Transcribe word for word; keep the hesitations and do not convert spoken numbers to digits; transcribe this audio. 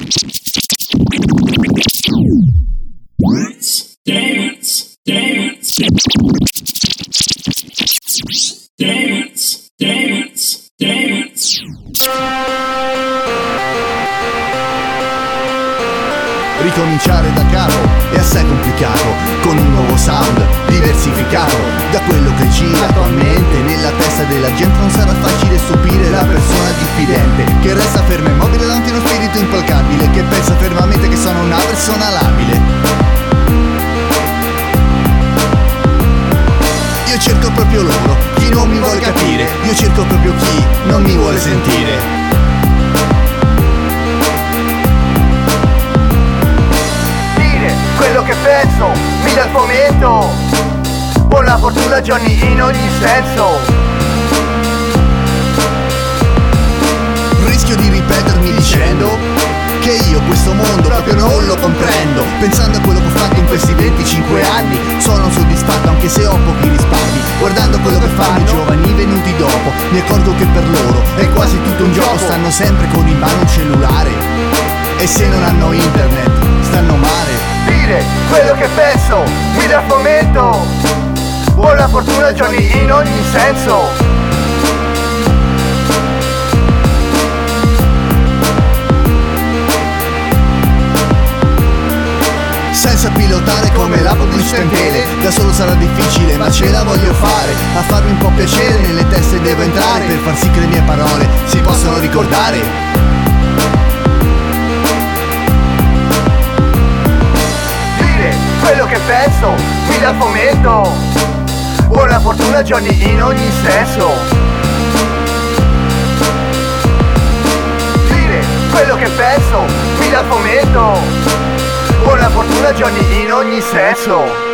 Dance, dance, dance, dance, dance, dance. Ricominciare da capo è assai complicato, con un nuovo sound diversificato da quello che gira attualmente nella testa della gente. Non sarà facile stupire la persona diffidente che resta ferma e immobile davanti a uno spirito implacabile che pensa fermamente che sono una persona labile. Io cerco proprio loro, chi non mi vuole capire. Io cerco proprio chi non mi vuole sentire. Quello che penso, mi dà il fomento. Buona fortuna Johnny in ogni senso. Rischio di ripetermi dicendo che io questo mondo proprio non lo comprendo. Pensando a quello che ho fatto in questi venticinque anni, sono soddisfatto anche se ho pochi risparmi. Guardando quello che fanno i giovani venuti dopo, mi accorgo che per loro è quasi tutto un gioco. Stanno sempre con in mano un cellulare e se non hanno internet stanno male. Dire quello che penso, mi dà fomento. Buona fortuna Johnny in ogni senso. Senza pilotare come la pubblicità in tele, da solo sarà difficile ma ce la voglio fare. A farmi un po' piacere nelle teste devo entrare, per far sì che le mie parole si possano ricordare. Quello che penso, mi dà fomento. Buona fortuna Johnny in ogni senso. Dire quello che penso, mi dà fomento. Buona fortuna Johnny in ogni senso.